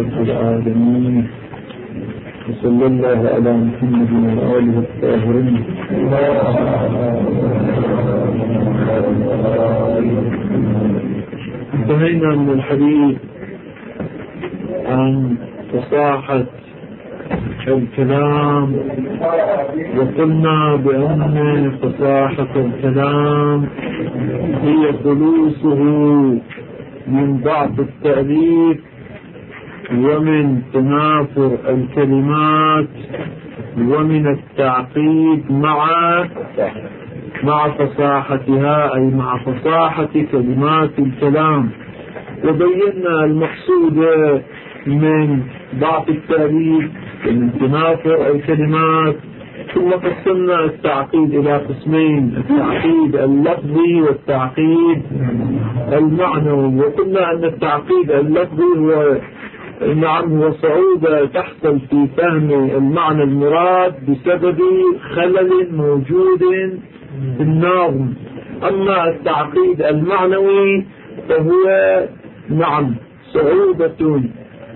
رب العالمين، وصلى الله على محمد وآله الطاهرين. انتهينا من الحديث عن فصاحة الكلام، وقلنا بأن فصاحة الكلام هي خلوصه من ضعف التأليف ومن تنافر الكلمات ومن التعقيد مع فصاحتها، أي مع فصاحة كلمات الكلام. وبينا المقصود من ضعف التأليف ومن تنافر الكلمات. ثم قسمنا التعقيد إلى قسمين: التعقيد اللفظي والتعقيد المعنوي. وقلنا أن التعقيد اللفظي هو صعوبة تحصل في فهم المعنى المراد بسبب خلل موجود في النظم. أما التعقيد المعنوي فهو صعوبة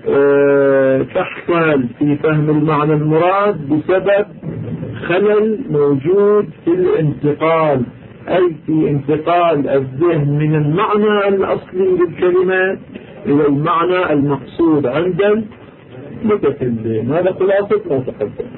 تحصل في فهم المعنى المراد بسبب خلل موجود في الانتقال، أي في انتقال الذهن من المعنى الأصلي للكلمة إلى المعنى المقصود عند المتكلم. هذا خلاصة ما تقدم.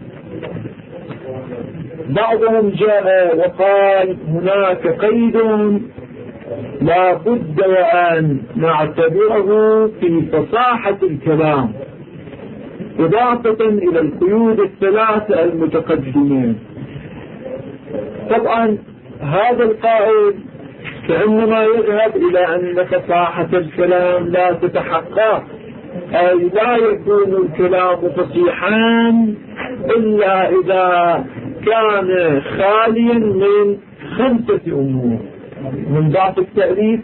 بعضهم جاء وقال هناك قيد لا بد وأن نعتبره في فصاحة الكلام، إضافة إلى القيود الثلاثة المتقدمين. طبعا هذا القائل كأنما يذهب إلى أن فصاحة الكلام لا تتحقق، أي لا يكون الكلام فصيحا إلا إذا كان خاليا من 5 أمور: من ضعف التأليف،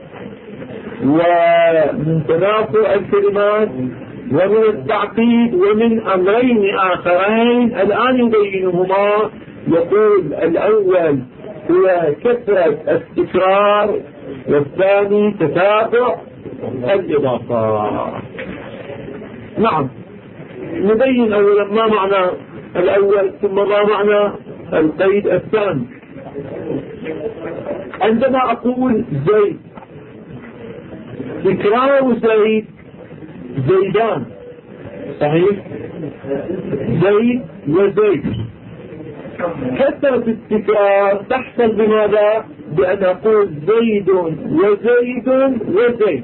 ومن تنافر الكلمات، ومن التعقيد، ومن أمرين آخرين الآن يبينهما. يقول الأول هو كثرة التكرار، والثاني تتابع الإضافات. نبين أولا ما معنى الأول ثم ما معنى القيد الثاني. عندما أقول زيد، تكرار زيد زيدان، صحيح؟ زيد وزيد. كثرة التكرار تحصل بماذا؟ بأن أقول زيد وزيد وزيد.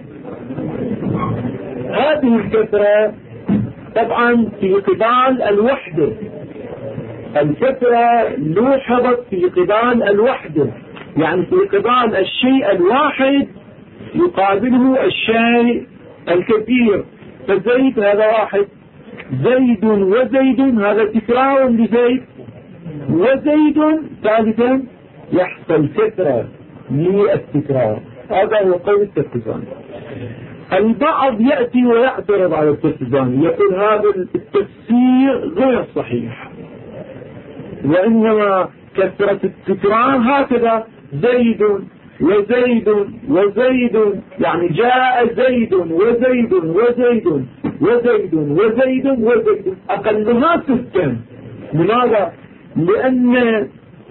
هذه الكثرة طبعا في قبال الوحدة، الكثرة لوحظت في قبال الوحدة، يعني في قبال الشيء الواحد يقابله الشيء الكثير. فزيد هذا واحد، زيد وزيد هذا تكرار لزيد، وزيد ثالثا يحصل كثرة للتكرار. هذا هو قول الترتزاني. البعض يأتي ويعترض على الترتزاني، يقول هذا التفسير غير صحيح، وإنما كثرة التكرار هكذا: زيد وزيد وزيد، يعني جاء زيد وزيد وزيد وزيد وزيد وزيد، أقلها 6. لماذا؟ لأن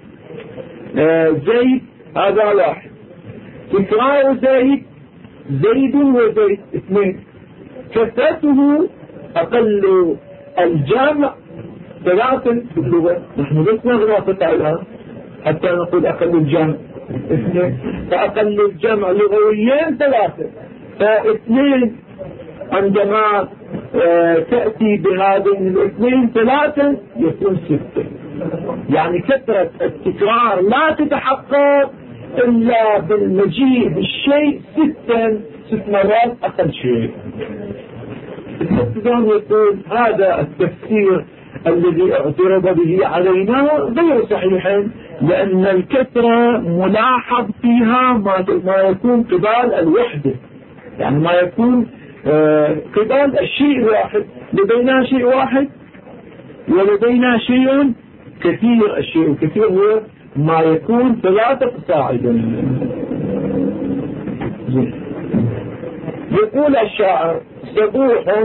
زيد هذا واحد، تكرار زيد زيد وزيد 2، كثرته أقل الجامع 3 في اللغة. نحن لسنا غرافة الآن حتى نقول أقل الجامع 2، فأقل الجامع لغويين 3، ف2 عندما تأتي بهذين الاثنين 3 يكون 6. يعني كثرة التكرار لا تتحقق إلا بالمجيء بالشيء 6 مرات أقل شيء. الترتزاني يقول هذا التفسير الذي اعترض به علينا غير صحيح، لأن الكثرة ملاحظ فيها ما يكون قبال الوحدة، يعني ما يكون قبال الشيء الواحد. لدينا شيء واحد ولدينا شيء كثير. الشيء الكثير هو ما يكون 3 صاعدا. يقول الشاعر سبوح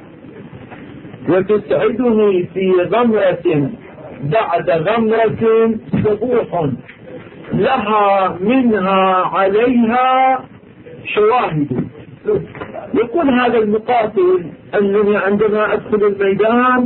وتسعدني في غمرة بعد غمرة سبوح لها منها عليها شواهد. يقول هذا المقاتل أنني عندما أدخل الميدان،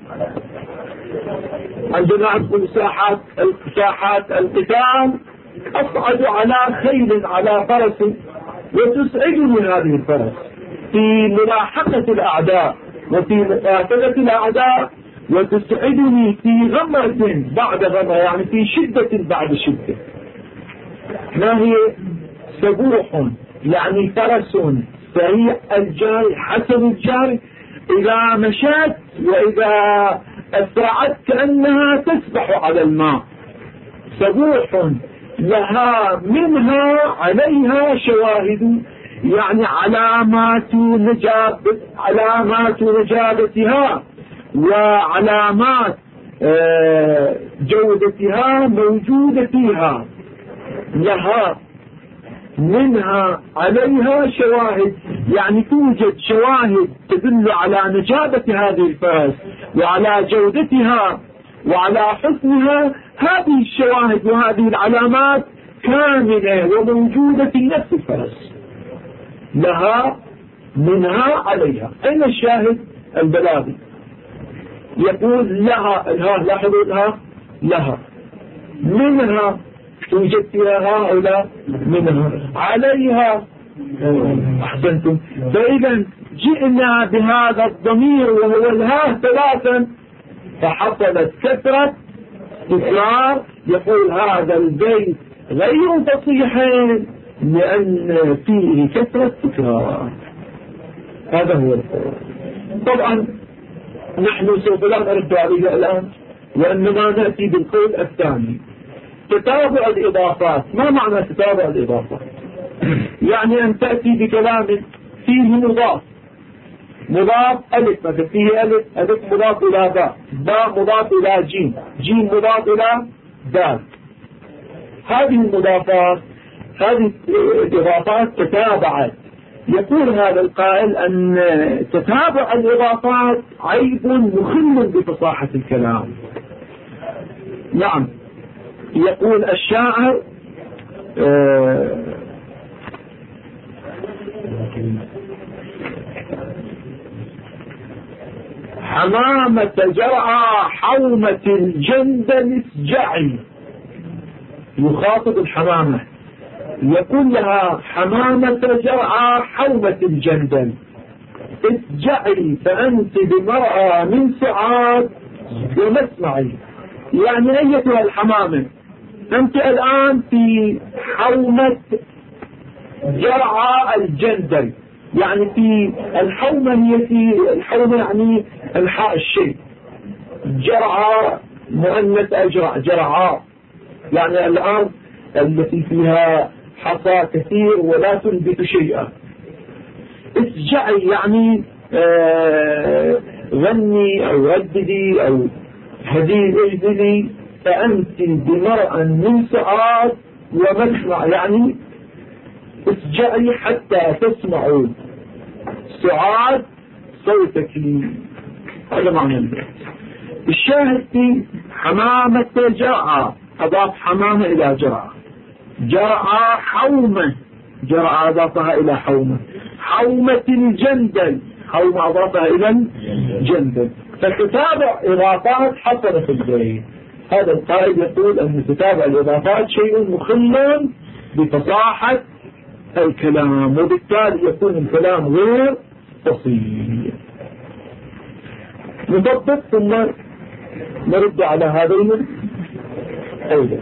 عندما أدخل ساحات القتال أصعد على خيل على فرس، وتسعدني هذه الفرس في ملاحقة الأعداء وفي مقاتلة الأعداء، وتسعدني في غمرة بعد غمرة، يعني في شدة بعد شدة. ما هي؟ سبوح يعني فرس سريع الجري حسن الجري، إذا مشت وإذا أسرعت كأنها تسبح على الماء. سبوح لها منها عليها شواهد، يعني علامات نجابتها وعلامات جودتها موجودة فيها. لها منها عليها شواهد، يعني توجد شواهد تدل على نجابة هذه الفرس وعلى جودتها وعلى حسنها. هذه الشواهد وهذه العلامات كاملة وموجودة في نفس الفرس. لها منها عليها. أين الشاهد البلاغي؟ يقول لها، لاحظوا لها منها، توجد فيها ها أو لا؟ منها. عليها. أحسنتم. فإذا جئنا بهذا الضمير وهو الها ثلاثا، فحصلت كثرة تكرار. يقول هذا البيت غير فصيح لأن فيه كثرة تكرار. هذا هو القول. طبعا نحن سوف لا نرد عليه الآن، وإنما نأتي بالقول الثاني، تتابع الإضافات. ما معنى تتابع الإضافات؟ يعني أن تأتي بكلام فيه مضاف ألف، مثل فيه ألف مضاف إلى باء، باء مضاف إلى جيم، جيم مضاف إلى دال. هذه الإضافات تتابعت. يقول هذا القائل أن تتابع الإضافات عيب مخل بفصاحة الكلام. نعم. يقول الشاعر حمامة جرعى حومة الجندل اسجعي. يخاطب الحمامة يقول لها حمامة جرعى حومة الجندل اسجعي فأنت بمرأى من سعاد ومسمعي. يعني أيتها الحمامة، أنت الآن في حومة جرعى الجندل، يعني في الحومة، هي في الحومة يعني انحاء الشيء. جرعى مؤنث أجرع، جرعاء يعني الأرض التي فيها حصى كثير ولا تنبت شيئا. اسجعي يعني غني أو رددي أو هدي اجدلي، فأنت بمرأى من سعاد ومسمع، يعني اسجعي حتى تسمعوا سعاد صوتك. هذا معنى البيت. الشاهد في حمامة جرعى، أضاف حمامة إلى جرعى. جرعى حومة، جرعى أضافها إلى حومة. حومة الجندل، حومة أضافها إلى الجندل. فتتابع إضافات حصل في البيت. هذا القائد يقول أن تتابع الإضافات شيء مخل بفصاحة الكلام، وبالتالي يكون الكلام غير فصيح. نضبط ثم نرد على هذين أيضا.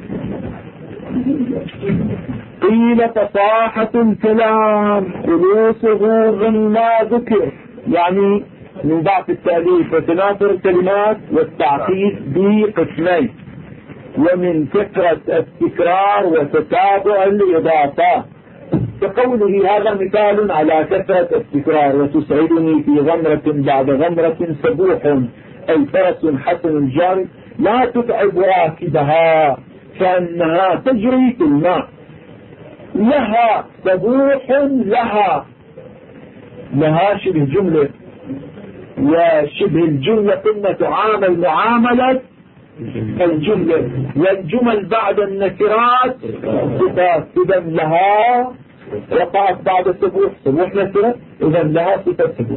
قيل فصاحة الكلام خلوصه مما ذكر، يعني من ضعف التأليف وتناثر الكلمات والتعقيد بقسمين، ومن كثرة التكرار وتتابع الإضافات. كقوله هذا مثال على كثرة التكرار، وتسعدني في غمرة بعد غمرة سبوح أي فرس حسن الجري لا تتعب راكبها كأنها تجري في الماء. لها سبوح، لها لها شبه جملة، وشبه الجملة قلنا تعامل معاملة الجملة، والجمل بعد النكرات صفات، إذا لها وقعت بعد السبوح، سبوح نكرة، إذا لها صفة سبوح.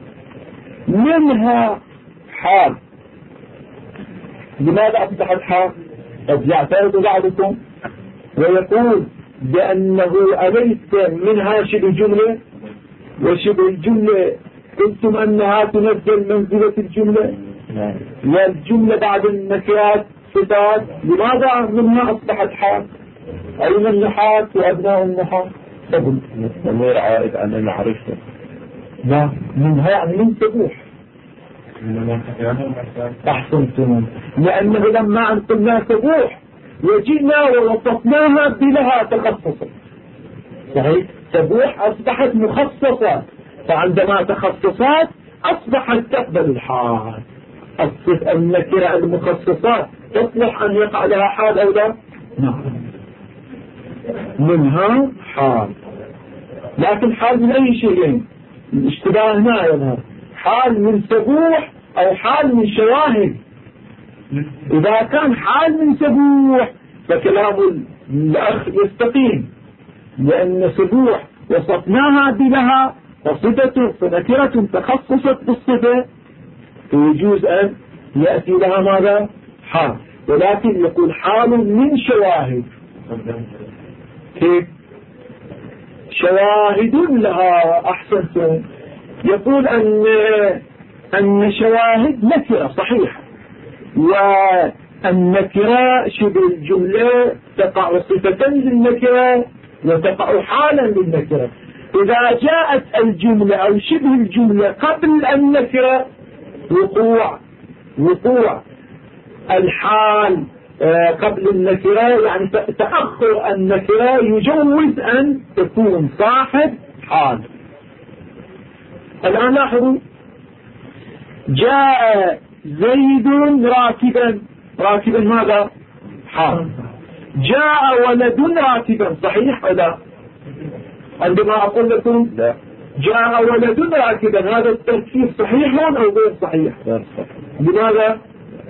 منها حال. لماذا أصبحت حال؟ قد يعترض بعضكم ويقول بأنه أليس منها شبه جملة، وشبه الجملة قلتم أنها تنزل منزلة الجملة، والجملة بعد النكرات صفات، لماذا منها أصبحت حال؟ أين النحاة وأبناء النحاة؟ الضمير عائد عن المعرفة. لا، منها يعني من سبوح. أحسنتم، لأنه لما أن قلنا سبوح وجئنا ووصفناها بلها تخصصا، صحيح؟ سبوح أصبحت مخصصة، فعندما تخصصات أصبحت تقبل الحال. النكرة المخصصات تصلح أن يقع لها حال أو لا؟ نعم، منها حال. لكن حال من أي شيئين؟ الاشتباه هنا يظهر، حال من سبوح أو حال من شواهد. إذا كان حال من سبوح فكلام الأخ يستقيم، لأن سبوح وصفناها بلها وصفته فنكرة تخصصت بالصفة، فيجوز أن يأتي لها ماذا؟ حال. ولكن يقول حال من شواهد. كيف؟ شواهد لها. أحسنتم. يقول أن شواهد نكرة صحيح، والنكرة شبه الجملة تقع صفة للنكرة وتقع حالا للنكرة. إذا جاءت الجملة أو شبه الجملة قبل النكرة وقوع الحال قبل النكرة، يعني تأخر النكرة يجوز أن تكون صاحب حال. الآن لاحظوا، جاء زيد راكبا ماذا؟ حال. جاء ولد راكبا، صحيح ولا؟ عندما أقول لكم جاء ولد راكبا، هذا التركيب صحيح أو غير صحيح؟ لماذا؟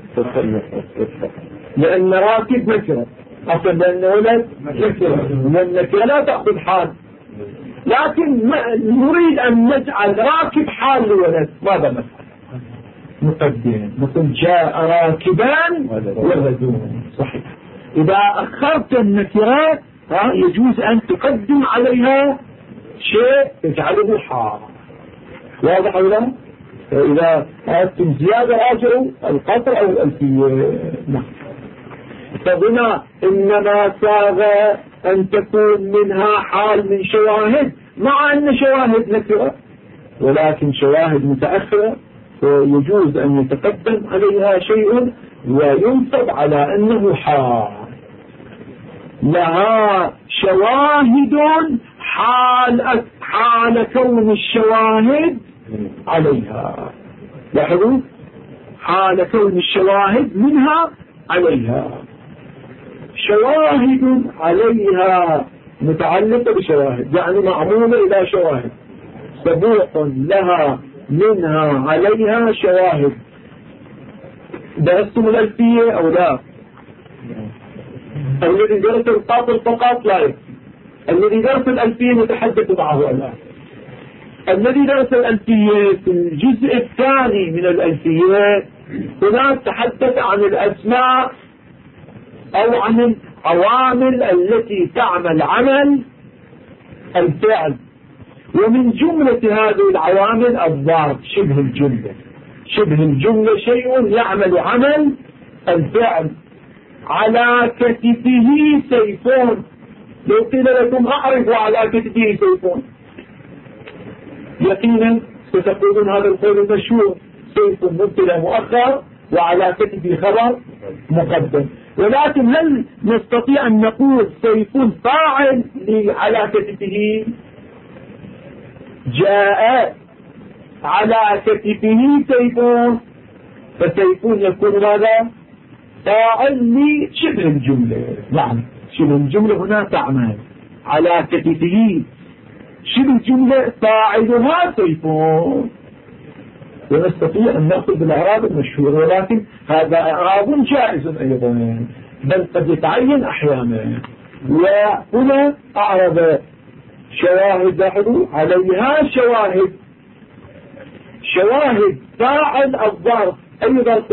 لأن راكب نكرة أصلا، لأن ولد نكرة، والنكرة لا تأخذ حال. لكن نريد أن نجعل راكب حال لولد، ماذا نفعل؟ نقدم، نقول جاء راكبان ولدون، صحيح. إذا أخرت النكرات يجوز أن تقدم عليها شيء يجعله حال. واضح أو لا؟ إذا أردتم زيادة راجعوا القطر أو الألفية. نعم. فهنا إنما ساغ أن تكون منها حال من شواهد، مع أن شواهد نكرة، ولكن شواهد متأخرة يجوز أن يتقدم عليها شيء وينصب على أنه حال. لها شواهد حال كون الشواهد عليها. لاحظوا، حال كون الشواهد منها عليها. شواهد عليها متعلقة بشواهد، يعني معمولة إلى شواهد. سبوح لها منها عليها شواهد. درستم الألفية أو لا؟ الذي درس القاطر فقط لا يكفي، الذي درس الألفية نتحدث معه الآن. الذي درس الألفية في الجزء الثاني من الألفية هناك تحدث عن الأسماء أو عن العوامل التي تعمل عمل الفعل، ومن جملة هذه العوامل الضرب، شبه الجملة. شبه الجملة شيء يعمل عمل الفعل. على كتفه سيفون، لو قيل لكم أعرفوا على كتفه سيفون يقينا ستقولون هذا القول المشهور، سيف مبتدا مؤخر وعلى كتفه خبر مقدم. ولكن هل نستطيع أن نقول سيف فاعل على كتفه؟ جاء على كتفه سيفون، فسيفون يكون ماذا؟ فاعل لشبه الجملة. نعم، شبه الجملة هنا تعمل على كتفه شبه الجملة فاعلها سيف، ونستطيع أن نأخذ بالأعراب المشهورة، ولكن هذا إعراب جائز أيضا بل قد يتعين أحيانا. وهنا أعرب شواهد عليها شواهد فاعل الظرف. أي ظرف؟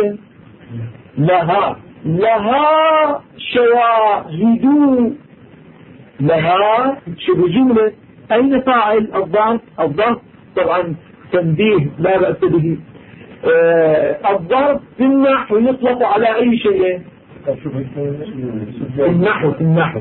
لها شواهد، لها شبه جملة. أين فاعل الظرف؟ طبعا تنبيه لا بأس به. الظرف في النحو يطلق على أي شيء؟ في النحو في النحو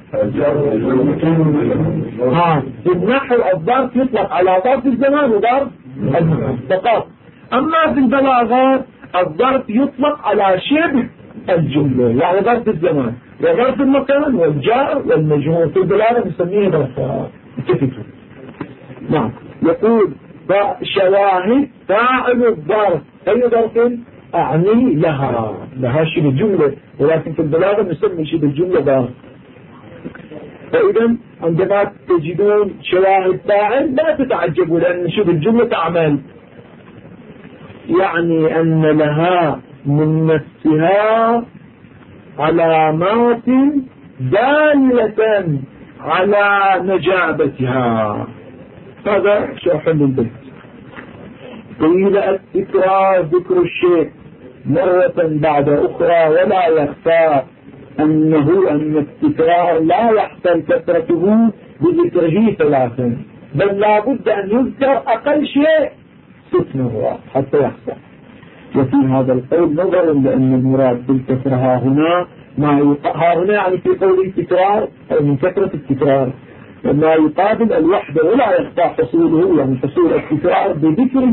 الظرف يطلق على ظرف الزمان وظرف المكان فقط. أما في البلاغة الظرف يطلق على شبه الجملة، يعني ظرف الزمان وظرف المكان والجار والمجهول. في البلاغة نسميه ظرفات. نعم. يقول شواهد فاعل الظرف. أي ظرف؟ أعني لها شبه الجملة، ولكن في البلاغة نسمي شبه الجملة ظرف. فإذا عندما تجدون شواهد فاعل لا تتعجبوا، لأن شبه الجملة تعمل، يعني أن لها من نفسها علامات دالة على نجابتها. هذا شرح للبيت. قيل التكرار ذكر الشيء مرة بعد أخرى، ولا يخفى أن التكرار لا يحصل كثرته بذكره ثلاثا، بل لا بد أن يذكر أقل شيء 6 مرات حتى يحصل. وفي هذا القول نظر، لأن المراد بالكثرة ها هنا يعني في قول التكرار أو من كثرة التكرار ما يقابل الوحدة، ولا يخفى حصوله، يعني حصول التكرار بذكره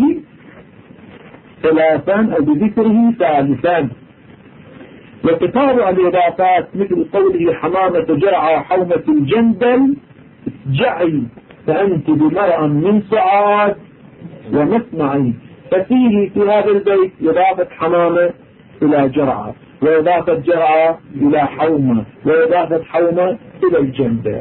3 أو بذكره 3. وتتابع الإضافات مثل قوله حمامة جرعى حومة الجندل جعي فأنت بمرأة من سعاد ومسمعي. ففيه في هذا البيت إضافة حمامة إلى جرعى، وإضافة جرعى إلى حومة، وإضافة حومة إلى الجندل.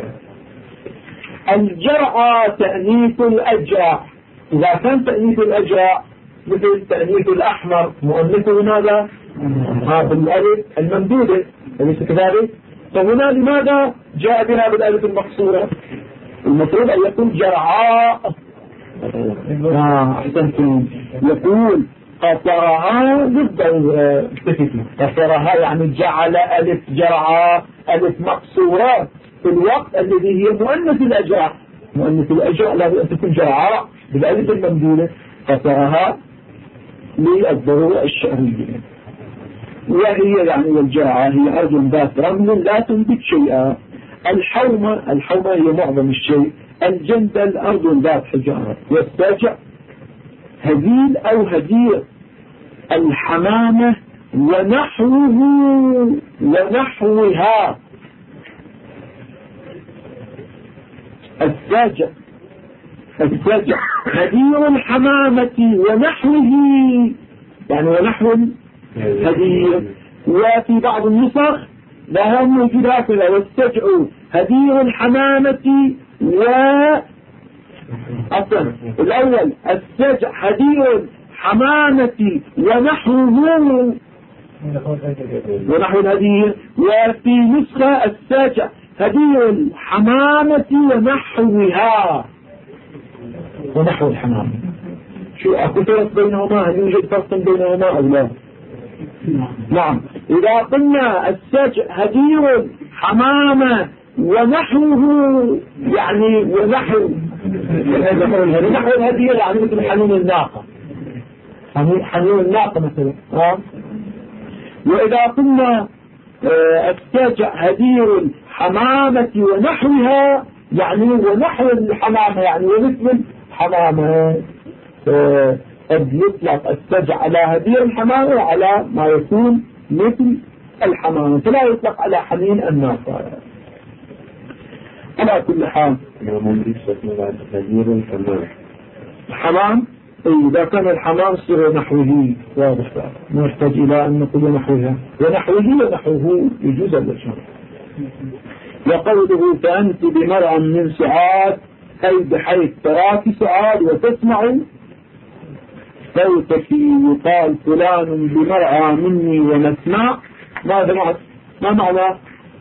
الجرعى تأنيث الأجرع. إذا كان تأنيث الأجرع مثل تأنيث الأحمر مؤنثه ماذا؟ بالألف الممدودة، أليس كذلك؟ فهنا لماذا جاء بنا بالألف المقصورة؟ المفروض أن يكون جرعاء. أحسنتم. يقول قصرها ضد قصرها يعني جعل ألف جرعاء ألف مقصورة في الوقت الذي هي مؤنث الأجرع. مؤنث الأجرع لابد أن تكون جرعاء بالألف الممدودة. قصرها للضرورة الشعرية، وهي يعني والجرعى هي أرض ذات رمل لا تنبت شيئا. الحومة هي معظم الشيء. الجندل أرض ذات حجارة. والساجع هذيل أو هدير. الحمامة ونحوها. الساجع هدير الحمامة ونحوه، يعني ونحو هدير. وفي بعض النسخ لها موجودات والسجع هدير الحمامة أصلا الأول السجع هدير الحمامة ونحوه ونحو الهدير. وفي نسخة السجع هدير الحمامة ونحوها ونحو الحمامة. شو أكو فرق بينهما؟ هل يوجد فرق بينهما أو لا؟ نعم. إذا قلنا السجع هدير حمامة ونحوه يعني ونحو الهدير يعني مثل حنين الناقة، حنين الناقة مثلا. وإذا قلنا السجع هدير الحمامة ونحوها يعني ونحو الحمامة يعني ومثل الحمامة. قد يطلق السجع على هدير الحمامة وعلى ما يكون مثل الحمامة، فلا يطلق على حنين الناقة. على كل حال الحمام إذا كان الحمام صير نحوه واضح، نحتاج إلى أن نقول نحوها ونحوه يجوز الوجه. وقوله فأنت بمرأة من سعاد أي بحيث تراك سعاد وتسمع صوتك. يقال فلان بمرأى مني ومسمع. ماذا ما معنى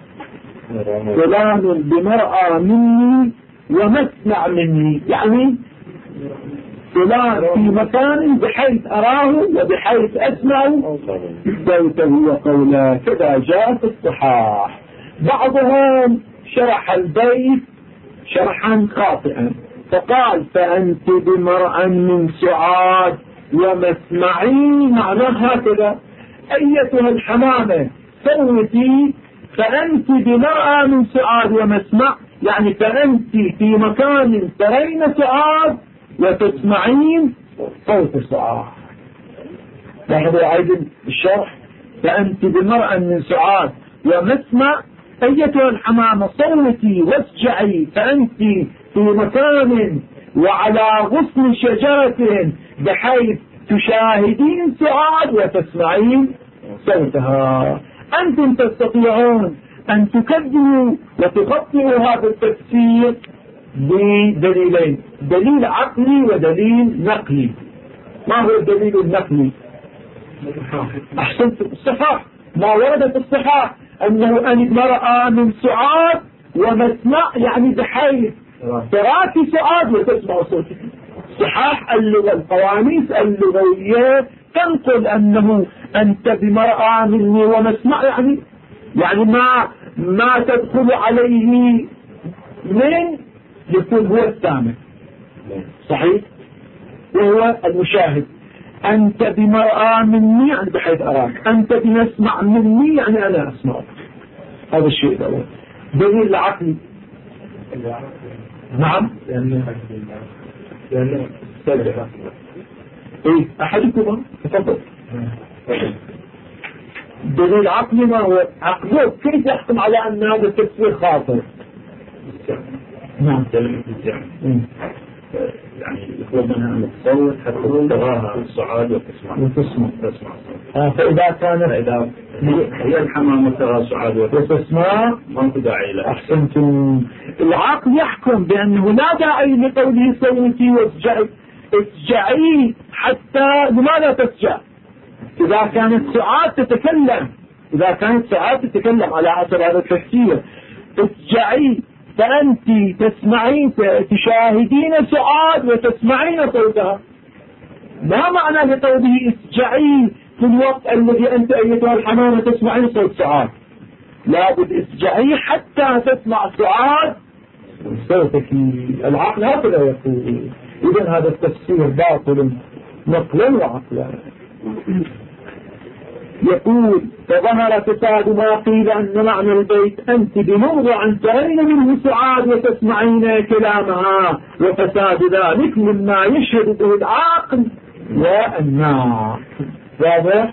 فلان بمرأى مني ومسمع مني؟ يعني فلان في مكان بحيث أراه وبحيث أسمع صوته وقوله. كذا جاء في الصحاح. بعضهم شرح البيت شرحا خاطئا فقال فأنت بمرأى من سعاد ومسمعي، معناه هكذا: أيتها الحمامة صوتي، فأنت بمرأى من سعاد ومسمع، يعني فأنت في مكان ترين سعاد وتسمعين صوت سعاد. لاحظوا عيد الشرح: فأنت بمرأى من سعاد ومسمع أيتها الحمامة صوتي واسجعي، فأنت في مكان وعلى غصن شجرة بحيث تشاهدين سعاد وتسمعين صوتها. أنتم تستطيعون أن تكذبوا وتغطئوا هذا التفسير بدليلين: دليل عقلي ودليل نقلي. ما هو الدليل النقلي؟ أحسنتم، الصحاح. ما ورد في الصحاح أنه أن مرأى من سعاد ومسمع، يعني بحيث تراك سعاد وتسمع صوتك. صحاح اللغة، القواميس اللغوية تنقل أنه أنت بمرأى مني ومسمع، يعني ما تدخل عليه من يكون هو السامع، صحيح، وهو المشاهد. أنت بمرأى مني يعني بحيث أراك، أنت بمسمع مني يعني أنا أسمعك. هذا الشيء الأول. دليل العقل. نعم، لأنه إيه أحدكم تفضل. دليل عقلي ما هو؟ عقله كيف يحكم على أن هذا التفسير خاطئ؟ نعم، يعني يطلب منها أن تصوت حتى تراها الصعاد وتسمع. فإذا كانت هي الحمامة ترى صعاد وتسمع ما في داعي لها. أحسنتم. العقل يحكم بأنه لا داعي لقوله صوتي واسجعي. اسجعي حتى لماذا تسجع؟ إذا كانت سعاد تتكلم على حسب هذا التفسير. اسجعي فأنت تسمعين تشاهدين سعاد وتسمعين صوتها. ما معنى لقوله اسجعي في الوقت الذي أنت أيتها الحمامة تسمعين صوت سعاد؟ لابد اسجعي حتى تسمع سعاد صوتك. العقل هكذا يقول. إذن هذا التفسير باطل نقلا وعقلا. يقول: فظهر فساد ما قيل أن معنى البيت أنت بموضع ترين منه سعاد وتسمعين كلامها، وفساد ذلك مما يشهد به العقل والناقل. واضح؟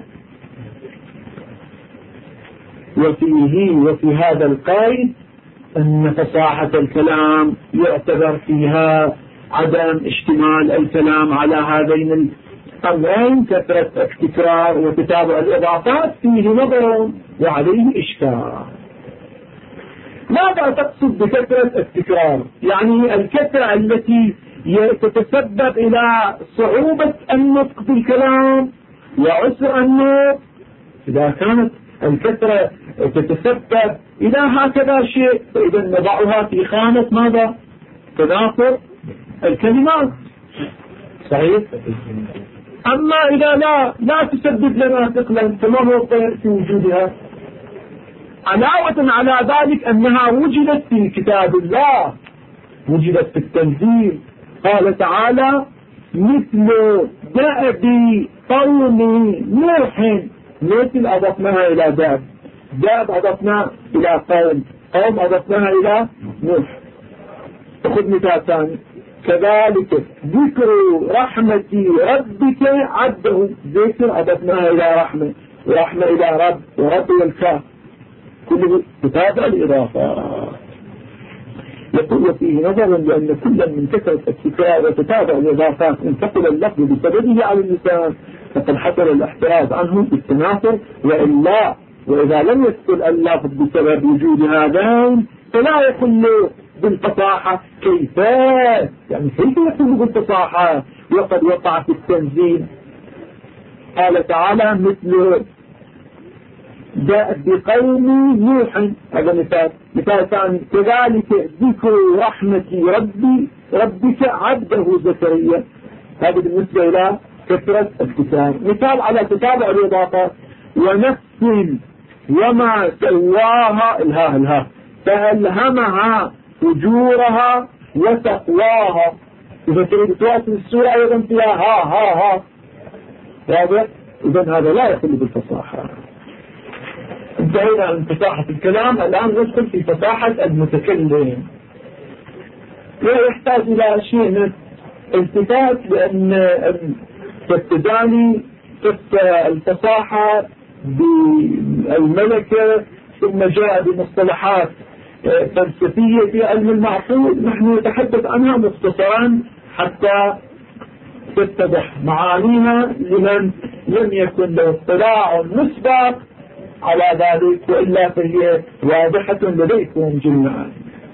وفي هذا القيد أن فصاحة الكلام يعتبر فيها عدم اشتمال الكلام على هذين الأمرين: كثرة التكرار وتتابع الإضافات فيه نظر وعليه إشكال. ماذا تقصد بكثرة التكرار؟ يعني الكثرة التي تتسبب إلى صعوبة النطق بالكلام وعسر النطق. إذا كانت الكثرة تتسبب إلى هكذا شيء فإذا نضعها في خانة ماذا؟ تناقض الكلمات، صحيح. أما إذا لا تسبب لنا ثقلا فما هو الطير في وجودها؟ علاوة على ذلك أنها وجدت في كتاب الله، وجدت في التنزيل. قال تعالى: مثل دأب قوم نوح. مثل أضفناها إلى دأب أضفناها إلى قوم أضفناها إلى نوح. خذ مثال ثاني: كذلك ذكر رحمة ربك عبده. ذكر أضفناها إلى رحمة، ورحمة إلى رب، ورب والكاف، كله تتابع الإضافة. يقول: فيه نظر لأن كل من كثرة التكرار وتتابع الإضافات انتقل اللفظ بسببه على اللسان فقد حصل الاحتراز عنه بالتناثر، وإذا لم يدخل اللفظ بسبب وجود هذين فلا يخل بالفصاحة كيف يعني كيف يكون بالفصاحة وقد وقع في التنزيل. قال تعالى مثل جاءت بقوم نوح، هذا مثال ثاني كذلك ذكر رحمة ربك عبده زكريا. هذا بالنسبة إلى كثرة الكتاب. مثال على تتابع الإضافة ونفس وما سواها الها فألهمها فجورها وتقواها. إذا تريد تواصل السورة أيضا فيها ها واضح. إذن هذا لا يخل بالفصاحة. انتهينا عن فصاحة الكلام، الآن ندخل في فصاحة المتكلم. ويحتاج إلى شيء من التفات، لأن تبتداني الفصاحة بالملكة ثم جاء بمصطلحات فلسفية في علم المعقول، نحن نتحدث عنها مختصرا حتى تتضح معانيها لمن لم يكن له اطلاع مسبق على ذلك، وإلا فهي واضحة لديكم جميعا.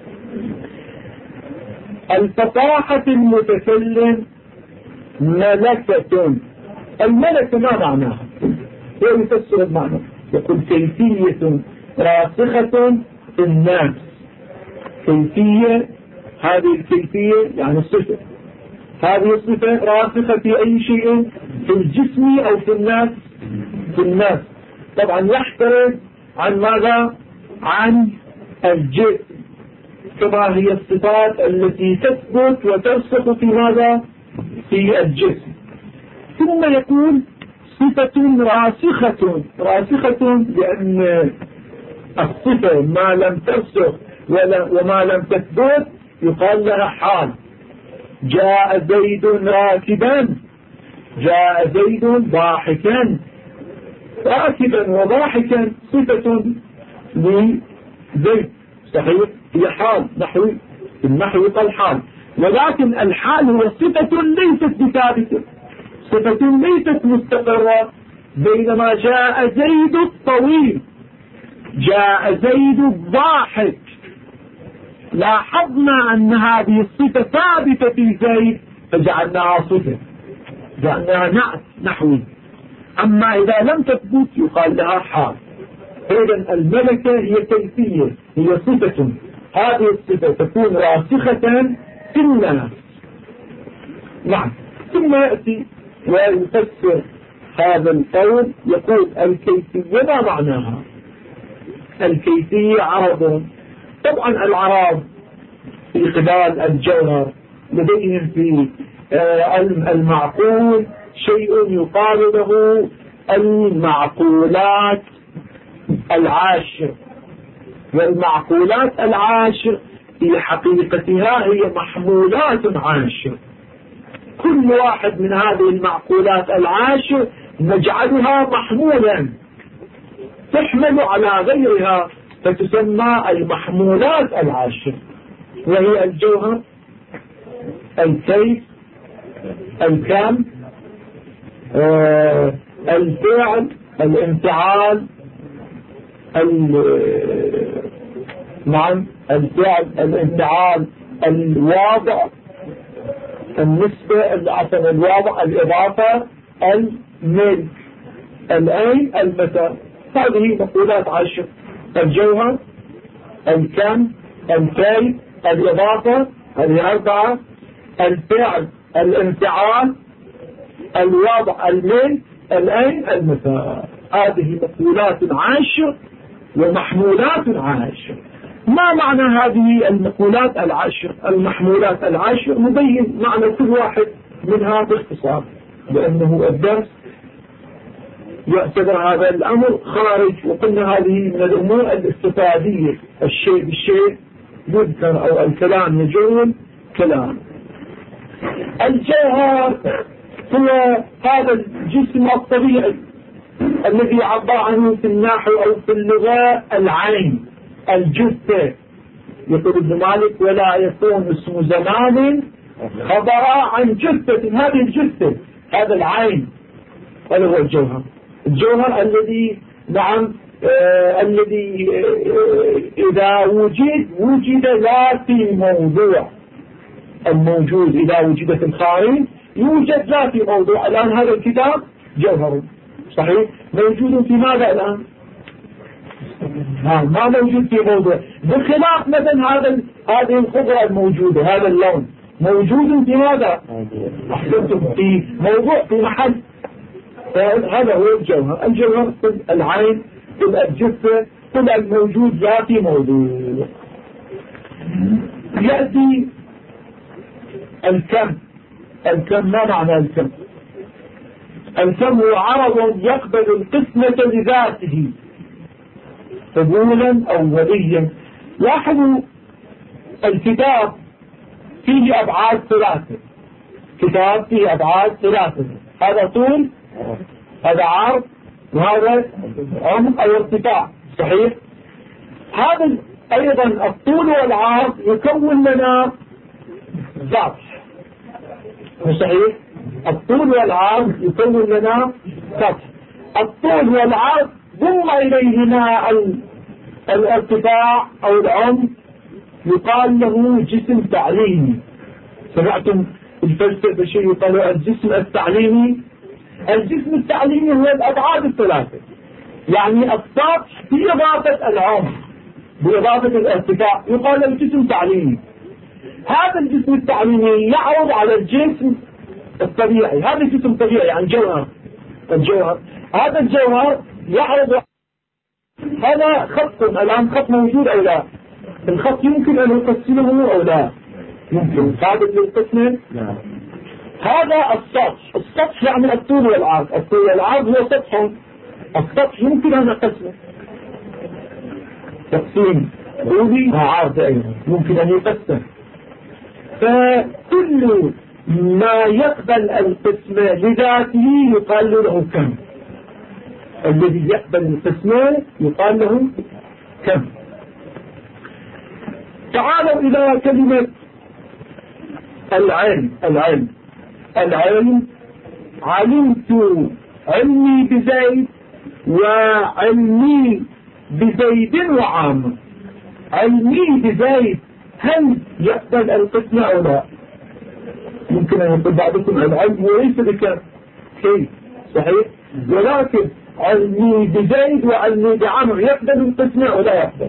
الفصاحة المتكلم ملكة. الملكة ما معناها؟ هو يفسر المعنى، يقول كيفية راسخة في الناس. كيفية، هذه الكيفية يعني الصفة، هذه الصفة راسخة في أي شيء، في الجسم أو في الناس. في الناس طبعا يحترم عن ماذا؟ عن الجسم، كما هي الصفات التي تثبت وترسخ في ماذا؟ في الجسم. ثم يقول صفة راسخة لأن الصفة ما لم ترسخ وما لم تثبت يقال لها حال. جاء زيد راكبا، جاء زيد ضاحكا. راكبا وضاحكا صفة لزيد، صحيح، هي حال نحوي، النحو يقال حال، ولكن الحال هو صفة ليست بثابتة، صفة ليست مستقرة. بينما جاء زيد الطويل، جاء زيد الضاحك، لاحظنا أن هذه الصفة ثابتة في زيد فجعلناها صفة، جعلناها نعت نحوي. أما إذا لم تثبت يقال لها حال. إذن الملكة هي كيفية، هي صفة، هذه الصفة تكون راسخة في الناس. نعم. ثم يأتي ويفسر هذا القول، يقول الكيفية ما معناها؟ الكيفية عرض. طبعا العرض في خلال الجوهر لديهم في علم المعقول شيء يقال له المعقولات العاشر. والمعقولات العاشر في حقيقتها هي محمولات عاشر. كل واحد من هذه المعقولات العاشر نجعلها محمولا تحمل على غيرها فتسمى المحمولات العاشر، وهي الجوهر، الكيف، الكم، الفعل، الانفعال، الفعل، الانفعال، الواضع، النسبة، الواضع، الإضافة، الملك، الأين، المتى. هذه مقولات عشر: الجوهر، الكم، الكيف، الإضافة، هذه أربعة، الفعل، الانفعال، الوضع، الملك، الأين، المتى. هذه مقولات عشر ومحمولات عشر. ما معنى هذه المقولات العشر؟ المحمولات العشر نبين معنى كل واحد منها باختصار، لأنه الدرس يعتبر هذا الأمر خارج، وقلنا هذه من الأمور الاستفادية، الشيء بالشيء يذكر أو الكلام يجول كلام. الجوهر هو هذا الجسم الطبيعي الذي عبر عنه في النحو أو في اللغة العين، الجثة. يقول ابن مالك: ولا يكون اسم زمان خبر عن جثة. هذه الجثة، هذا العين، هذا هو الجوهر. الجوهر الذي نعم الذي إذا وجد لا في موضوع. الموجود إذا وجد في الخارج يوجد لا في موضوع. الآن هذا الكتاب جوهر صحيح موجود في ماذا الآن؟ ما موجود في موضوع، بخلاف مثلا هذه الخضرة الموجودة، هذا اللون موجود في ماذا؟ أحسنتم، في موضوع، في محل. هذا هو الجوهر. الجوهر كل العين، كل الجثة، كل الموجود لا في موضوع. يأتي الكم. الكم ما معنى الكم؟ الكم هو عرض يقبل القسمة لذاته قبولا أوليا. لاحظوا الكتاب فيه أبعاد ثلاثة. كتاب فيه أبعاد ثلاثة، هذا طول، هذا عرض، وهذا عمق أو ارتفاع صحيح. هذا أيضا الطول والعرض يكون لنا سطح صحيح. الطول والعرض يكون لنا سطح. الطول والعرض ضم إليهما الارتفاع أو العمق يقال له جسم تعليمي. سمعتم الفلسفة شيء يقال الجسم التعليمي؟ الجسم التعليمي هو الأبعاد الثلاثة، يعني السطح بإضافة العمق بإضافة الارتفاع يقال له جسم تعليمي. هذا الجسم التعليمي يعرض على الجسم الطبيعي. هذا الجسم طبيعي يعني الجوهر. هذا الجوهر يعرض. هذا خط الآن، خط موجود أو لا؟ الخط يمكن أن يقسمه أو لا؟ يمكن ثابت للقسم. هذا السطح يعني الطول والعرض. الطول والعرض هو سطح. السطح يمكن أن يقسمه تقسيم طولي وعرض أيضا يمكن أن يقسم. فكل ما يقبل القسم لذاته يقال له كم. الذي يقبل القسم يقال له كم. تعالوا إلى كلمة العلم. العلم علمت علمي بزيد وعلمي بزيد وعامر. علمي بزيد هل يقبل القسم أو لا؟ يمكن أن يقول بعضكم العلم وليس بكم كيف صحيح، ولكن علمي بزيد وعلمي بعمر يقبل القسم أو لا يقبل؟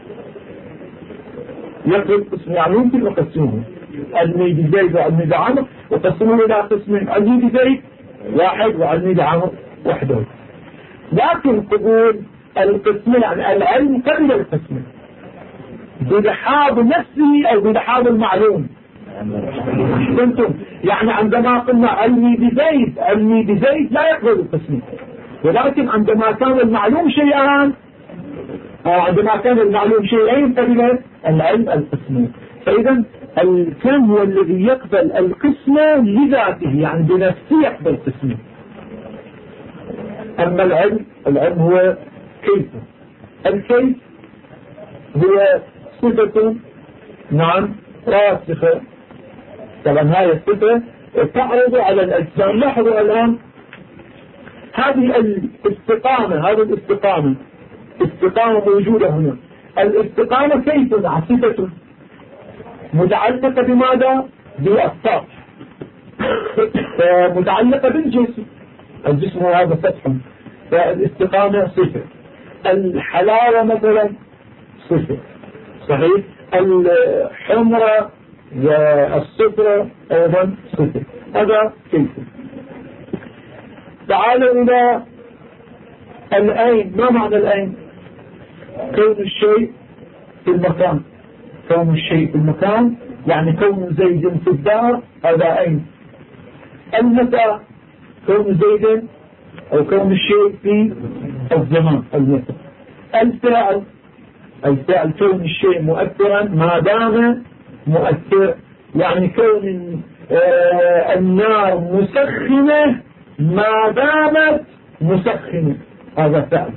يقبل القسم، يعني يمكن نقسمه علمي بزيد وعلمي بعمر وقسمه إلى قسمين، علمي بزيد واحد وعلمي بعمر وحده. لكن قبول القسم يعني العلم قبل القسم بلحاظ نفسه أو بلحاظ المعلوم. أحسنتم، يعني عندما قلنا علمي بزيد لا يقبل القسم، ولكن عندما كان المعلوم شيئان عندما كان المعلوم شيئين قبل العلم القسم. فإذا الكم هو الذي يقبل القسم لذاته، يعني بنفسه يقبل القسم. أما العلم هو كيف. الكيف هو صفة نعم راسخة. طبعا هذه الصفة تعرض على الأجسام. لاحظوا الآن هذه الاستقامة موجودة هنا. الاستقامة كيف صفة متعلقة بماذا؟ بالسطح، متعلقة بالجسم. الجسم هو هذا سطح، فالاستقامة صفة. الحلاوة مثلا صفة صحيح. الحمرة والصفرة أيضا صفة. هذا كيف. تعالوا إلى العين. ما معنى العين؟ كون الشيء في المكان. كون الشيء في المكان يعني كون زيد في الدار، هذا عين. المتى كون زيد أو كون الشيء في الزمان، المتى. الفعل كون الشيء مؤثرا ما دام مؤثر، يعني كون النار مسخنة ما دامت مسخنة، هذا فعل.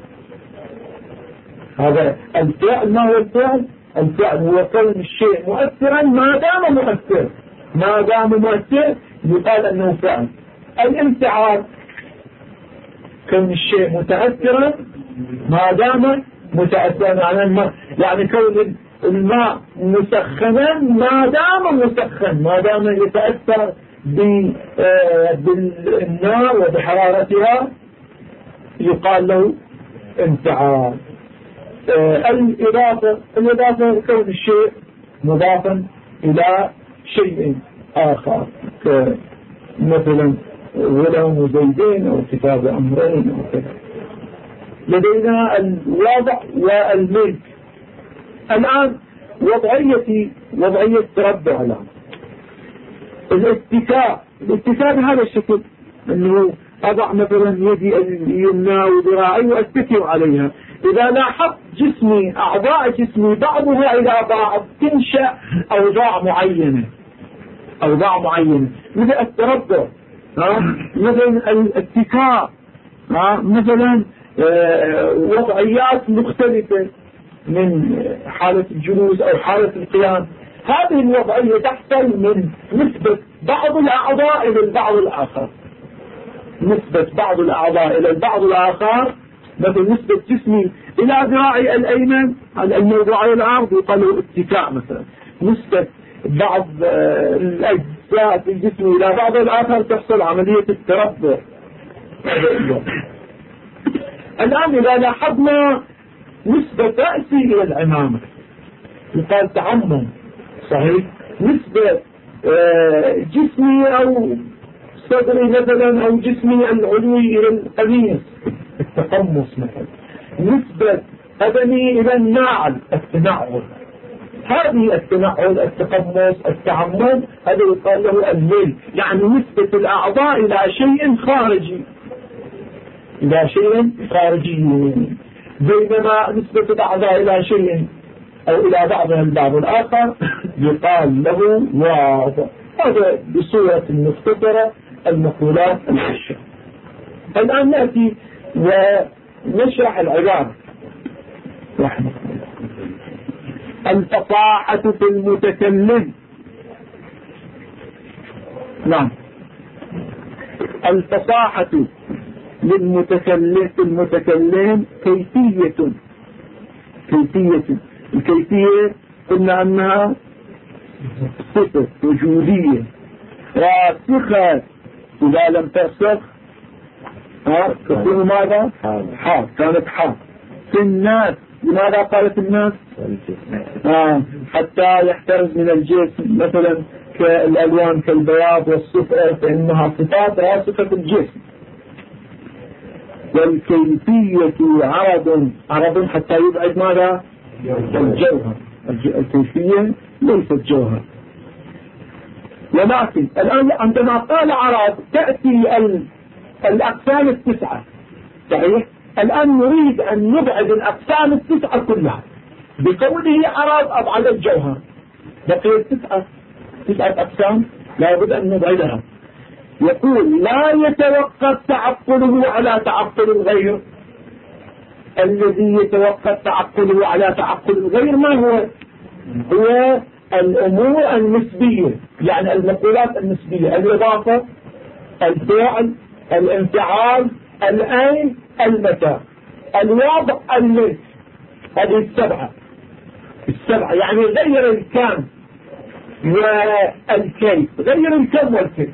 هذا الفعل. ما هو الفعل؟ الفعل هو كون الشيء مؤثرا ما دام مؤثر. ما دام مؤثر يقال أنه فعل. الانفعال كون الشيء متأثرا ما دام متأثرا، يعني كون الماء مسخنا ما دام مسخن، ما دام يتأثر بالنار وبحرارتها يقال له انفعال. الإضافة كون الشيء مضافا إلى شيء آخر، مثلا غلام زيدين أو كتاب أمرين أو كذا. لدينا الوضع والملك. الآن وضعية تربع الآن الاتكاء بهذا الشكل، أنه أضع مثلا يدي اليمنى وذراعي وأتكئ عليها. إذا لاحظت جسمي، أعضاء جسمي بعضها إلى بعض تنشأ أوضاع معينة مثل التربع، مثلا الاتكاء، مثلا وضعيات مختلفة من حالة الجلوس أو حالة القيام. هذه الوضعية تحصل من نسبة بعض الأعضاء إلى البعض الآخر، مثل نسبة جسمي إلى ذراعي الأيمن الموضوع على الأرض يقال له اتكاء مثلا، نسبة بعض الأجزاء في الجسم إلى بعض الآخر تحصل عملية التربع. الآن إذا لاحظنا نسبة رأسي إلى العمامة يقال تعمم، صحيح؟ نسبة جسمي أو صدري مثلا أو جسمي العلوي إلى القميص التقمص مثلا، نسبة قدمي إلى النعل التنعل. هذه التنعل، التقمص، التعمم، هذا يقال له الميل، يعني نسبة الأعضاء إلى شيء خارجي، بينما نسبة الأعضاء إلى شيء أو إلى بعضها البعض الآخر يقال له واضع. هذا بصورة مختصرة المقولات العشرة. الآن نأتي ونشرح العبارة رحمه الله. الفصاحة في المتكلم. نعم، الفصاحة للمتكلم كيفية. الكيفية قلنا أنها صفة وجودية راسخة، إذا لم ترسخ تكون ماذا؟ حال، كانت حال. في الناس لماذا قالت الناس؟ حتى يحترز من الجسم، مثلا كالألوان كالبياض والصفر فإنها صفات راسخة في الجسم. والكيفية عرض حتى يبعد ماذا؟ الجوهر. الكيفية ليست جوهر. ولكن الآن عندما قال عرض تأتي الأقسام التسعة، صحيح؟ الآن نريد أن نبعد الأقسام التسعة كلها. بقوله عرض أبعد الجوهر، بقي تسعة أقسام لا بد أن نبعدها. يقول لا يتوقف تعقله على تعقل الغير. الذي يتوقف تعقله على تعقل الغير ما هو؟ هو الأمور النسبية، يعني المقولات النسبية، الإضافة، الفعل، الانفعال، الأين، المتى، الوضع، الملك. هذه السبعة يعني غير الكم والكيف، غير الكم والكيف.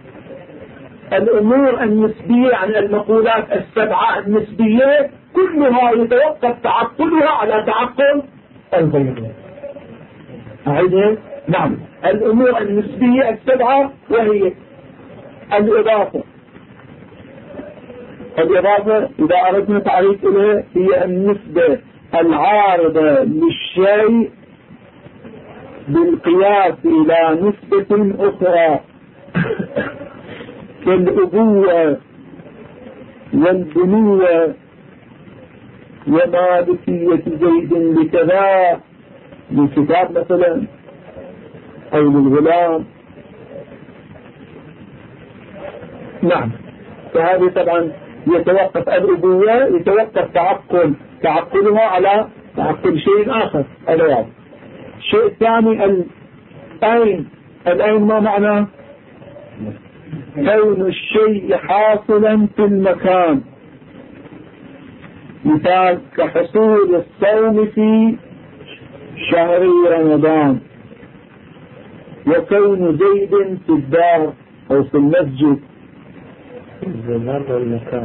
الأمور النسبية يعني المقولات السبعة النسبية كلها يتوقف تعقلها على تعقل الغير. أعيدها؟ نعم، الأمور النسبية السبعة وهي الإضافة إذا أردنا تعريف إليها هي النسبة العارضة للشيء بالقياس إلى نسبة أخرى كالأبوة والبنوة ومالكية زيد لكذا، للكتاب مثلا أو للغلام. نعم، فهذه طبعا يتوقف الأبوة، يتوقف تعقلها على تعقل شيء آخر. هذا واضح. الشيء الثاني الأين ما معنى؟ كون الشيء حاصلا في المكان. مثال كحصول الصوم في شهر رمضان، وكون زيد في الدار أو في المسجد. الزمان والمكان.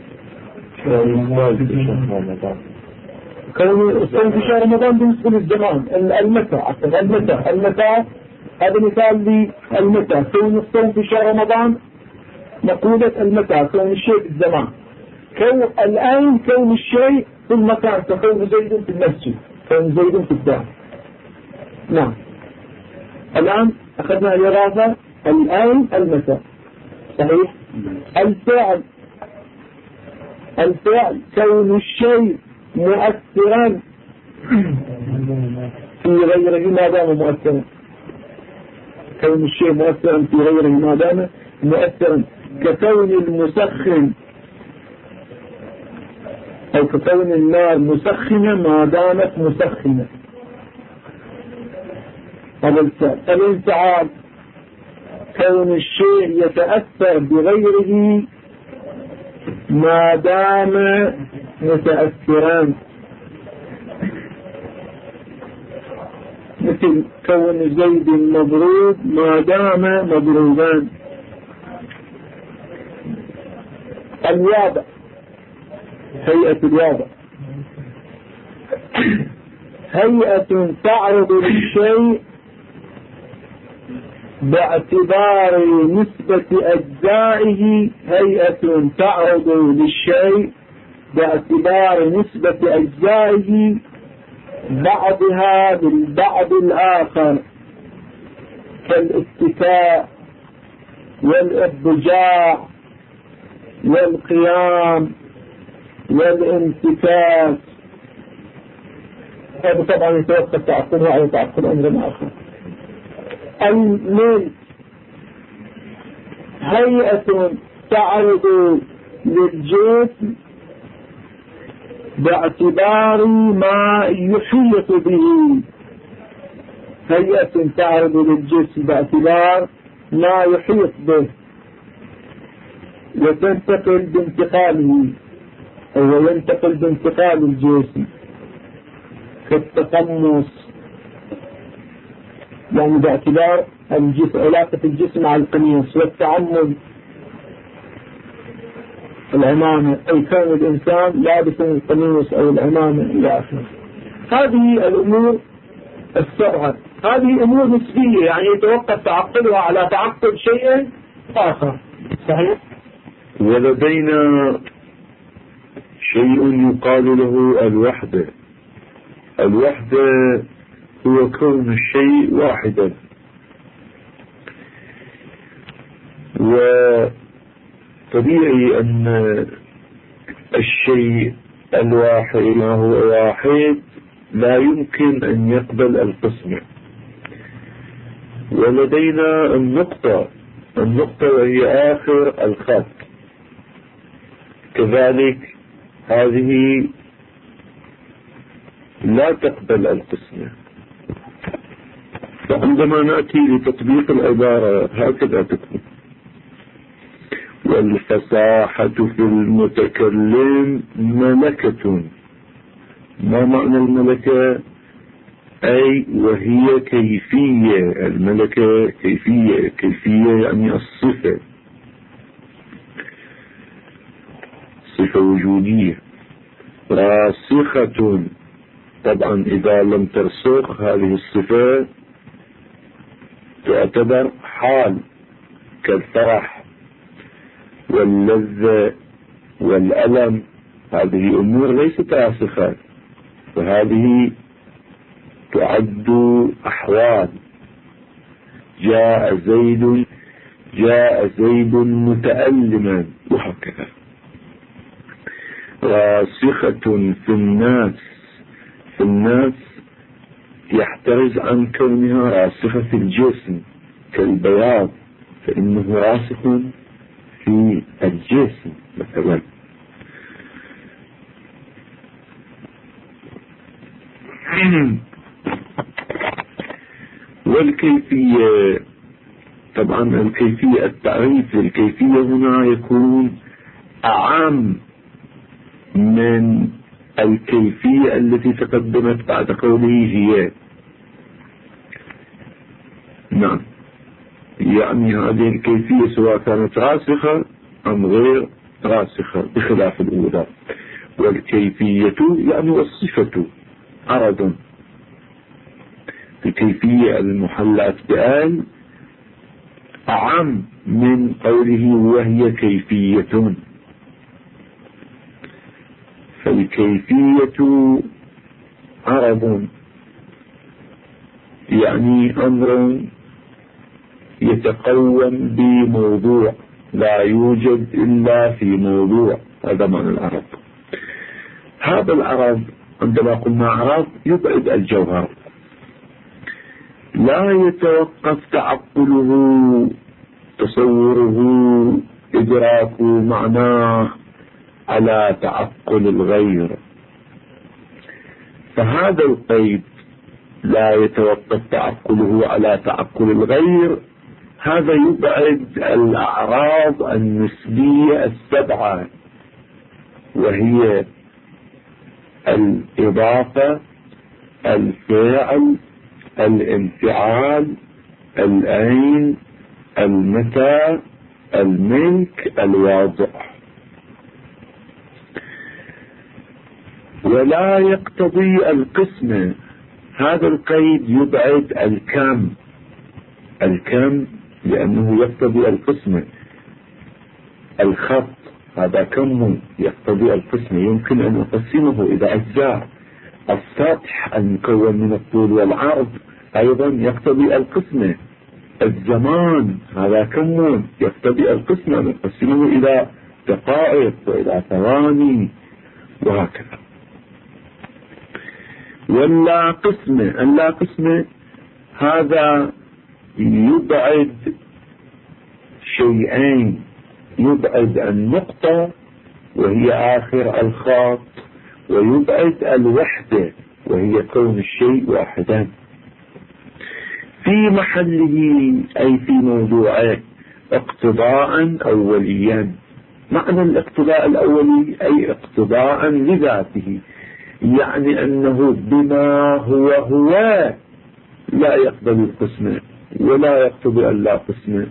كون الصوم في شهر رمضان بالنسبة للزمان. المتى هذا مثال للمتى. كون الصوم في شهر رمضان مقولة المتى، كون الشيء في الزمان. الآن كون الشيء في المكان، كون زيد في المسجد، كون زيد في الدار. نعم. الآن أخذنا الإرادة، الآن المتى. صحيح. الفعل كون الشيء مؤثرا في غيره ما دام مؤثرا. كون الشيء مؤثرا في غيره ما دام مؤثرا، ككون المسخن أو ككون النار مسخنة ما دامت مسخنة. الانفعال كون الشيء يتأثر بغيره ما دام متأثران، مثل كون زيد مضروب ما دام مضروبان. الوضع، هيئة الوضع، هيئة تعرض للشيء باعتبار نسبة أجزائه، هيئة تعرض للشيء باعتبار نسبة أجزائه بعضها بالبعض الآخر، كالاتكاء والإضجاع والقيام والانتكاس. هذا طبعا يتوقف تعقلها أو تعقل أمر آخر. الميل هيئة تعرض للجسم باعتبار ما يحيط به، هيئة تعرض للجسم باعتبار ما يحيط به وتنتقل بانتقاله أو ينتقل بانتقال الجسم، كالتقمص، يعني باعتبار علاقة الجسم مع القميص، والتعمد العمامة، أي كون الإنسان لابسا القميص أو العمامة إلى آخره. هذه الأمور السبعة، هذه أمور نسبية، يعني يتوقف تعقلها على تعقل شيء آخر. صحيح. ولدينا شيء يقال له الوحدة. الوحدة هو كون الشيء واحدا، وطبيعي أن الشيء الواحد ما هو واحد لا يمكن أن يقبل القسمة. ولدينا النقطة وهي آخر الخط، كذلك هذه لا تقبل القسمة. فعندما نأتي لتطبيق العبارة هكذا تكون: والفصاحة في المتكلم ملكة. ما معنى الملكة؟ أي وهي كيفية. الملكة كيفية يعني الصفة، صفة وجودية. راسخة، طبعا إذا لم ترسخ هذه الصفة تعتبر حال، كالفرح واللذة والألم، هذه أمور ليست راسخة، فهذه تعد أحوال. جاء زيد متألما، وهكذا. راسخة في الناس يحترز عن كونها راسخة في الجسم، كالبياض فإنه راسخ في الجسم مثلا. والكيفية، طبعا الكيفية، التعريف للكيفية هنا يكون أعم من الكيفية التي تقدمت بعد قوله هي. نعم، يعني هذه الكيفية سواء كانت راسخة أم غير راسخة بخلاف الأولى. والكيفية يعني والصفة عرض. الكيفية المحلات بآل أعم من قوله وهي كيفية. فالكيفية عرض يعني أمر يتقوم بموضوع لا يوجد إلا في موضوع، هذا معنى العرض. هذا العرض عندما قلنا عرض يبعد الجوهر، لا يتوقف تعقله تصوره إدراك معناه على تعقل الغير. فهذا القيد لا يتوقف تعقله على تعقل الغير، هذا يبعد الأعراض النسبية السبعة، وهي الإضافة، الفعل، الانفعال، العين، المتى، الملك، الواضع. ولا يقتضي القسم، هذا القيد يبعد الكم لأنه يقتضي القسم. الخط هذا كم يقتضي القسم، يمكن أن أقسمه إلى أجزاء. السطح المكون من الطول والعرض أيضا يقتضي القسم. الزمان هذا كم يقتضي القسم، أن أقسمه إلى دقائق وإلى ثواني وهكذا. واللا قسم هذا يبعد شيئين، يبعد النقطة وهي آخر الخط، ويبعد الوحدة وهي كون الشيء واحدا في محله أي في موضوعه اقتضاء أوليا. معنى الاقتضاء الأولي أي اقتضاء لذاته، يعني أنه بما هو لا يقبل القسم ولا يقتضي اللا قسم.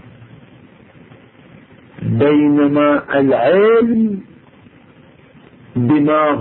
بينما العلم بما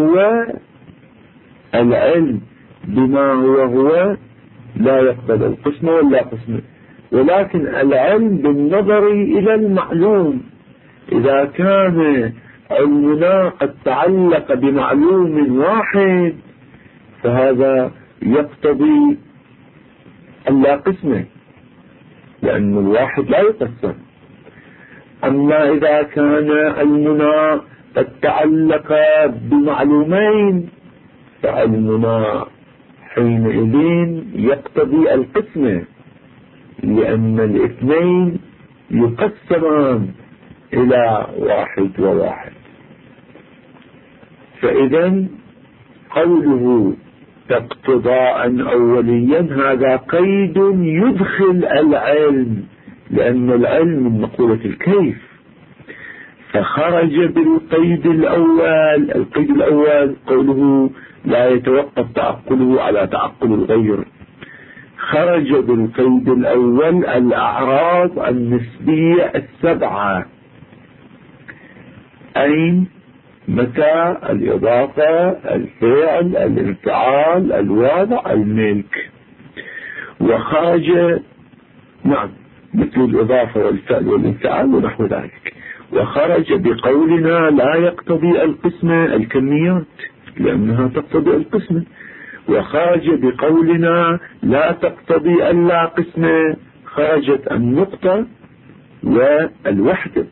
العلم بما هو لا يقبل القسم ولا قسم. ولكن العلم بالنظر إلى المعلوم، إذا كان علمنا قد تعلق بمعلوم واحد فهذا يقتضي اللا قسمه، لأن الواحد لا يقسم. أما إذا كان علمنا قد تعلق بمعلومين فعلمنا حينئذ يقتضي القسمة، لأن الاثنين يقسمان إلى واحد وواحد. فإذا قوله اقتضاء أوليا هذا قيد يدخل العلم، لأن العلم من مقولة الكيف، فخرج بالقيد الأول. القيد الأول قوله لا يتوقف تعقله على تعقل الغير، خرج بالقيد الأول الأعراض النسبية السبعة: أين، متى، الإضافة، الفعل، الانفعال، الواضع، الملك. وخرج مثل الإضافة والفعل والانفعال ونحو ذلك. وخرج بقولنا لا يقتضي القسم الكميات لأنها تقتضي القسم. وخرج بقولنا لا تقتضي اللا قسم، خرجت النقطة والوحدة.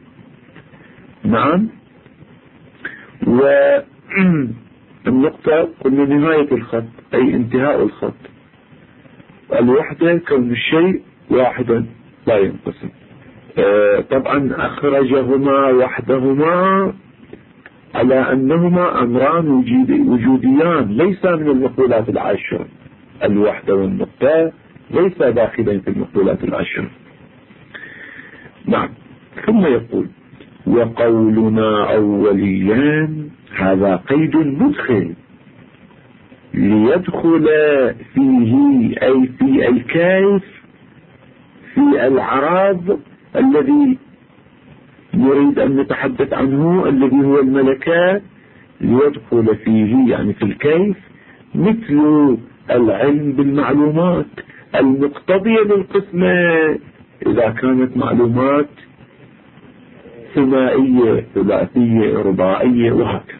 والنقطة قلنا نهاية الخط أي انتهاء الخط. الوحدة كون الشيء واحدا لا ينقسم. طبعا أخرجهما وحدهما على أنهما أمران وجوديان، ليس من المقولات العشر. الوحدة والنقطة ليس داخلين في المقولات العشر. ثم يقول وقولنا أوليان هذا قيد مدخل ليدخل فيه أي في الكيف في العرض الذي نريد أن نتحدث عنه الذي هو الملكات، ليدخل فيه يعني في الكيف مثل العلم بالمعلومات المقتضية للقسمة إذا كانت معلومات ثنائية ثلاثية رباعية وهكذا.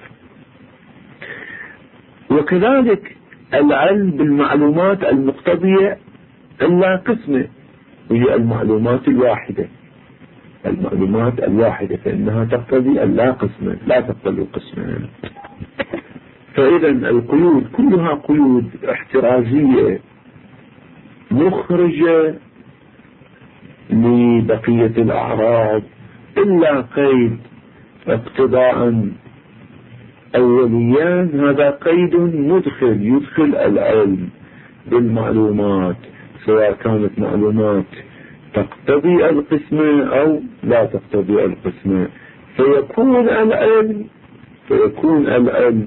وكذلك العلم بالمعلومات المقتضية إلا قسمة هي المعلومات الواحدة. المعلومات الواحدة فإنها تقتضي اللا قسمة لا تقتضي القسمة. فإذا القيود كلها قيود احترازية مخرجة لبقية الأعراض إلا قيد اقتضاء أوليان هذا قيد مدخل يدخل العلم بالمعلومات سواء كانت معلومات تقتضي القسمة أو لا تقتضي القسمة، فيكون العلم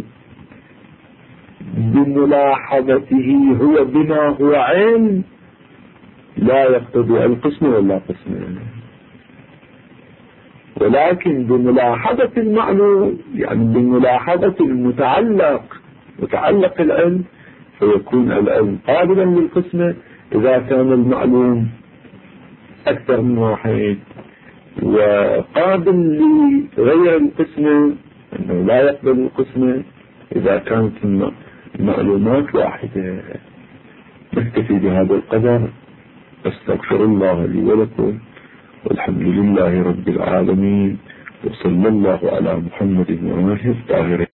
بملاحظته هو بما هو علم لا يقتضي القسمة ولا قسمة، ولكن بملاحظة المعلوم يعني بملاحظة متعلق العلم فيكون العلم قابلا للقسمة إذا كان المعلوم أكثر من واحد، وقابل لغير القسمة أنه لا يقبل القسمة إذا كانت المعلومات واحدة. نكتفي بهذا القدر. أستغفر الله لي ولكم، والحمد لله رب العالمين، وصلى الله على محمد وآله الطاهرين.